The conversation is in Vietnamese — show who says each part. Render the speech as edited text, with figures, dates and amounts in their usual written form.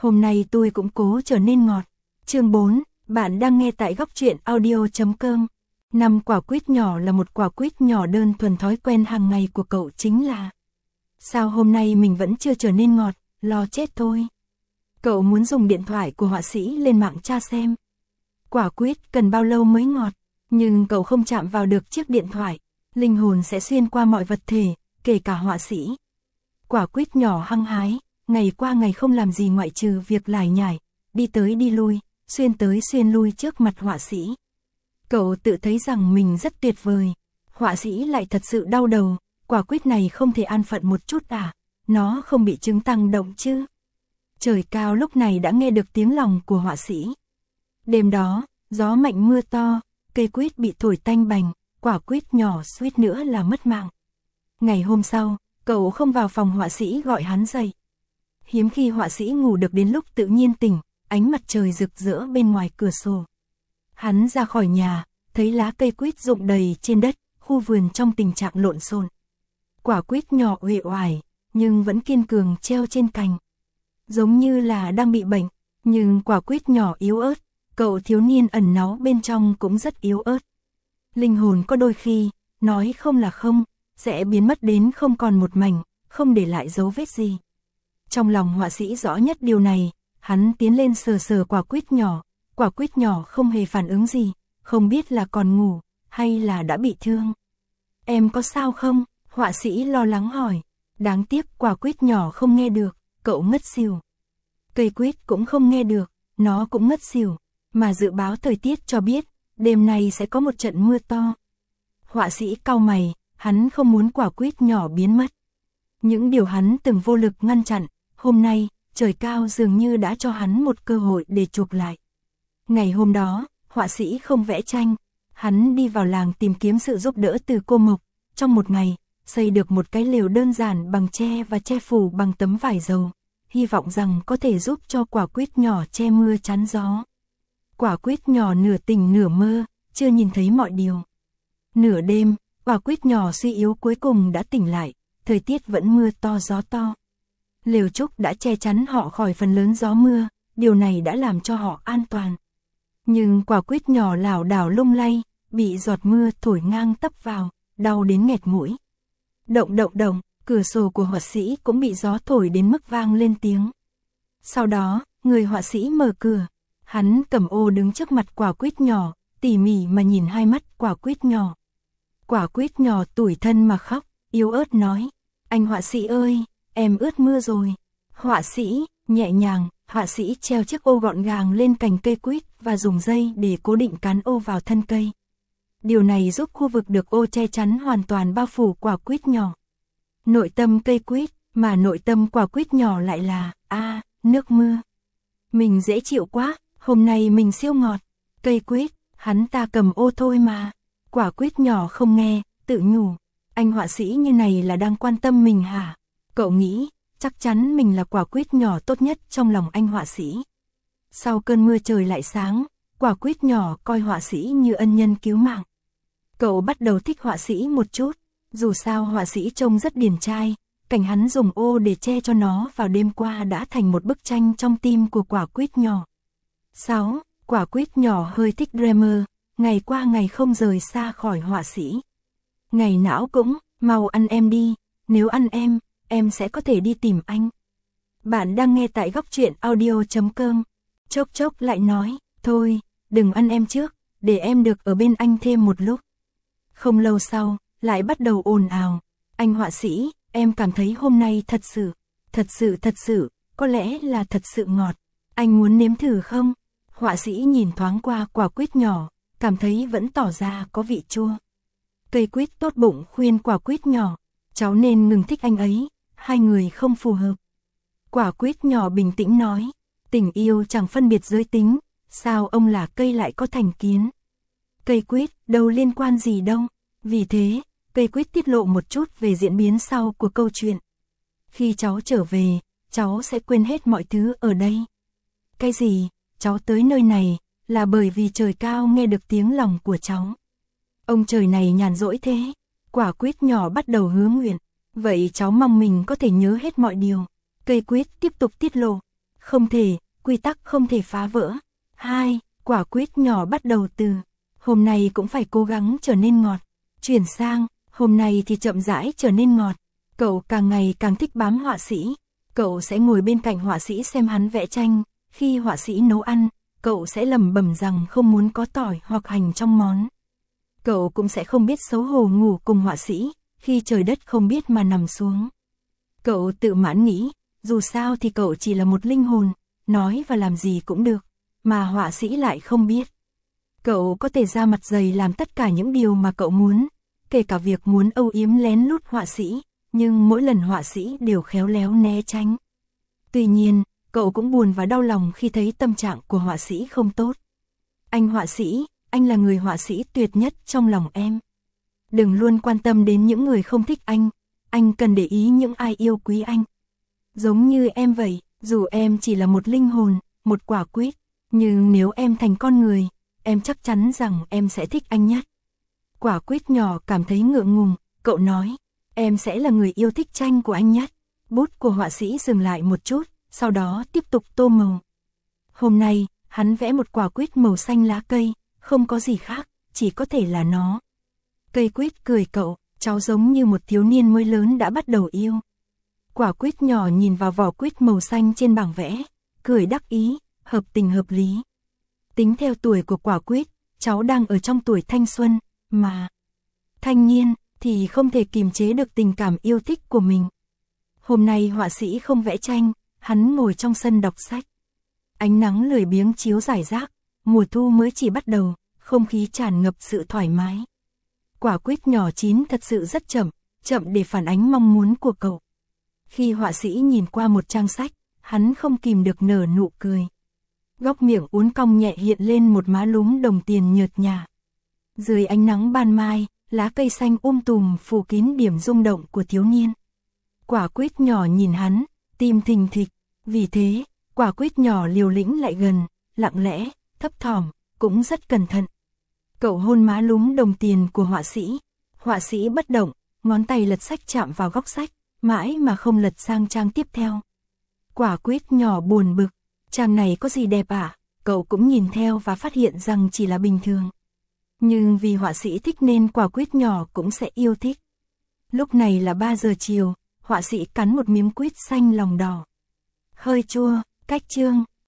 Speaker 1: Hôm nay tôi cũng cố trở nên ngọt. Chương 4, bạn đang nghe tại góc truyện audio.com. 5 quả quýt nhỏ là một quả quýt nhỏ đơn thuần thói quen hàng ngày của cậu chính là: sao hôm nay mình vẫn chưa trở nên ngọt, lo chết thôi. Cậu muốn dùng điện thoại của họa sĩ lên mạng tra xem quả quýt cần bao lâu mới ngọt, nhưng cậu không chạm vào được chiếc điện thoại, linh hồn sẽ xuyên qua mọi vật thể, kể cả họa sĩ. Quả quýt nhỏ hăng hái, ngày qua ngày không làm gì ngoại trừ việc lải nhải, đi tới đi lui, xuyên tới xuyên lui trước mặt họa sĩ. Cậu tự thấy rằng mình rất tuyệt vời, họa sĩ lại thật sự đau đầu, quả quýt này không thể an phận một chút à, nó không bị chứng tăng động chứ. Trời cao lúc này đã nghe được tiếng lòng của họa sĩ. Đêm đó, gió mạnh mưa to, cây quýt bị thổi tanh bành, quả quýt nhỏ suýt nữa là mất mạng. Ngày hôm sau, cậu không vào phòng họa sĩ gọi hắn dậy. Hiếm khi họa sĩ ngủ được đến lúc tự nhiên tỉnh, ánh mặt trời rực rỡ bên ngoài cửa sổ. Hắn ra khỏi nhà, thấy lá cây quýt rụng đầy trên đất, khu vườn trong tình trạng lộn xộn. Quả quýt nhỏ uể oải, nhưng vẫn kiên cường treo trên cành. Giống như là đang bị bệnh, nhưng quả quýt nhỏ yếu ớt, cậu thiếu niên ẩn náu bên trong cũng rất yếu ớt. Linh hồn có đôi khi, nói không là không, sẽ biến mất đến không còn một mảnh, không để lại dấu vết gì. Trong lòng họa sĩ rõ nhất điều này, hắn tiến lên sờ sờ quả quýt nhỏ không hề phản ứng gì, không biết là còn ngủ, hay là đã bị thương. Em có sao không? Họa sĩ lo lắng hỏi. Đáng tiếc quả quýt nhỏ không nghe được, cậu ngất xỉu. Cây quýt cũng không nghe được, nó cũng ngất xỉu, mà dự báo thời tiết cho biết, đêm nay sẽ có một trận mưa to. Họa sĩ cau mày, hắn không muốn quả quýt nhỏ biến mất. Những điều hắn từng vô lực ngăn chặn, hôm nay, trời cao dường như đã cho hắn một cơ hội để chuộc lại. Ngày hôm đó, họa sĩ không vẽ tranh, hắn đi vào làng tìm kiếm sự giúp đỡ từ cô Mộc. Trong một ngày, xây được một cái lều đơn giản bằng tre và che phủ bằng tấm vải dầu, hy vọng rằng có thể giúp cho quả quýt nhỏ che mưa chắn gió. Quả quýt nhỏ nửa tỉnh nửa mơ, chưa nhìn thấy mọi điều. Nửa đêm, quả quýt nhỏ suy yếu cuối cùng đã tỉnh lại, thời tiết vẫn mưa to gió to. Lều trúc đã che chắn họ khỏi phần lớn gió mưa, điều này đã làm cho họ an toàn. Nhưng quả quýt nhỏ lảo đảo lung lay, bị giọt mưa thổi ngang tấp vào, đau đến nghẹt mũi. Động động động, cửa sổ của họa sĩ cũng bị gió thổi đến mức vang lên tiếng. Sau đó, người họa sĩ mở cửa, hắn cầm ô đứng trước mặt quả quýt nhỏ, tỉ mỉ mà nhìn hai mắt quả quýt nhỏ. Quả quýt nhỏ tủi thân mà khóc, yếu ớt nói: anh họa sĩ ơi, em ướt mưa rồi. Họa sĩ, nhẹ nhàng, họa sĩ treo chiếc ô gọn gàng lên cành cây quýt và dùng dây để cố định cán ô vào thân cây. Điều này giúp khu vực được ô che chắn hoàn toàn bao phủ quả quýt nhỏ. Nội tâm cây quýt, mà nội tâm quả quýt nhỏ lại là, nước mưa. Mình dễ chịu quá, hôm nay mình siêu ngọt. Cây quýt, hắn ta cầm ô thôi mà. Quả quýt nhỏ không nghe, tự nhủ: anh họa sĩ như này là đang quan tâm mình hả? Cậu nghĩ, chắc chắn mình là quả quýt nhỏ tốt nhất trong lòng anh họa sĩ. Sau cơn mưa trời lại sáng, quả quýt nhỏ coi họa sĩ như ân nhân cứu mạng. Cậu bắt đầu thích họa sĩ một chút, dù sao họa sĩ trông rất điển trai, cảnh hắn dùng ô để che cho nó vào đêm qua đã thành một bức tranh trong tim của quả quýt nhỏ. 6. Quả quýt nhỏ hơi thích Dreamer, ngày qua ngày không rời xa khỏi họa sĩ. Ngày não cũng, mau ăn em đi, nếu ăn em sẽ có thể đi tìm anh. Bạn đang nghe tại góc truyện audio.com. Chốc chốc lại nói, thôi, đừng ăn em trước, để em được ở bên anh thêm một lúc. Không lâu sau, lại bắt đầu ồn ào: anh họa sĩ, em cảm thấy hôm nay thật sự, có lẽ là thật sự ngọt. Anh muốn nếm thử không? Họa sĩ nhìn thoáng qua quả quýt nhỏ, cảm thấy vẫn tỏ ra có vị chua. Cây quýt tốt bụng khuyên quả quýt nhỏ: cháu nên ngừng thích anh ấy, hai người không phù hợp. Quả quýt nhỏ bình tĩnh nói: tình yêu chẳng phân biệt giới tính, sao ông là cây lại có thành kiến? Cây quýt, đâu liên quan gì đâu. Vì thế, cây quýt tiết lộ một chút về diễn biến sau của câu chuyện. Khi cháu trở về, cháu sẽ quên hết mọi thứ ở đây. Cái gì? Cháu tới nơi này là bởi vì trời cao nghe được tiếng lòng của cháu. Ông trời này nhàn rỗi thế. Quả quýt nhỏ bắt đầu hứa nguyện: vậy cháu mong mình có thể nhớ hết mọi điều. Cây quýt tiếp tục tiết lộ: Không thể, quy tắc không thể phá vỡ. 2. Quả quýt nhỏ bắt đầu từ hôm nay cũng phải cố gắng trở nên ngọt. Chuyển sang, hôm nay thì chậm rãi trở nên ngọt. Cậu càng ngày càng thích bám họa sĩ. Cậu sẽ ngồi bên cạnh họa sĩ xem hắn vẽ tranh. Khi họa sĩ nấu ăn, cậu sẽ lẩm bẩm rằng không muốn có tỏi hoặc hành trong món. Cậu cũng sẽ không biết xấu hổ ngủ cùng họa sĩ, khi trời đất không biết mà nằm xuống. Cậu tự mãn nghĩ, dù sao thì cậu chỉ là một linh hồn, nói và làm gì cũng được, mà họa sĩ lại không biết. Cậu có thể ra mặt dày làm tất cả những điều mà cậu muốn, kể cả việc muốn âu yếm lén lút họa sĩ, nhưng mỗi lần họa sĩ đều khéo léo né tránh. Tuy nhiên, cậu cũng buồn và đau lòng khi thấy tâm trạng của họa sĩ không tốt. Anh họa sĩ, anh là người họa sĩ tuyệt nhất trong lòng em. Đừng luôn quan tâm đến những người không thích anh cần để ý những ai yêu quý anh. Giống như em vậy, dù em chỉ là một linh hồn, một quả quýt, nhưng nếu em thành con người, em chắc chắn rằng em sẽ thích anh nhất. Quả quýt nhỏ cảm thấy ngượng ngùng, cậu nói, em sẽ là người yêu thích tranh của anh nhất. Bút của họa sĩ dừng lại một chút, sau đó tiếp tục tô màu. Hôm nay, hắn vẽ một quả quýt màu xanh lá cây, không có gì khác, chỉ có thể là nó. Cây quýt cười cậu, cháu giống như một thiếu niên mới lớn đã bắt đầu yêu. Quả quýt nhỏ nhìn vào vỏ quýt màu xanh trên bảng vẽ, cười đắc ý, hợp tình hợp lý. Tính theo tuổi của quả quýt, cháu đang ở trong tuổi thanh xuân, mà thanh niên thì không thể kìm chế được tình cảm yêu thích của mình. Hôm nay họa sĩ không vẽ tranh, hắn ngồi trong sân đọc sách. Ánh nắng lười biếng chiếu rải rác, mùa thu mới chỉ bắt đầu, không khí tràn ngập sự thoải mái. Quả quýt nhỏ chín thật sự rất chậm, chậm để phản ánh mong muốn của cậu. Khi họa sĩ nhìn qua một trang sách, hắn không kìm được nở nụ cười. Góc miệng uốn cong nhẹ hiện lên một má lúm đồng tiền nhợt nhạt. Dưới ánh nắng ban mai, lá cây xanh tùm phủ kín điểm rung động của thiếu niên. Quả quýt nhỏ nhìn hắn, tim thình thịch, vì thế, quả quýt nhỏ liều lĩnh lại gần, lặng lẽ, thấp thỏm, cũng rất cẩn thận. Cậu hôn má lúm đồng tiền của họa sĩ bất động, ngón tay lật sách chạm vào góc sách, mãi mà không lật sang trang tiếp theo. Quả quýt nhỏ buồn bực, trang này có gì đẹp à? Cậu cũng nhìn theo và phát hiện rằng chỉ là bình thường. Nhưng vì họa sĩ thích nên quả quýt nhỏ cũng sẽ yêu thích. Lúc này là 3 giờ chiều, họa sĩ cắn một miếng quýt xanh lòng đỏ. Hơi chua, cách chương.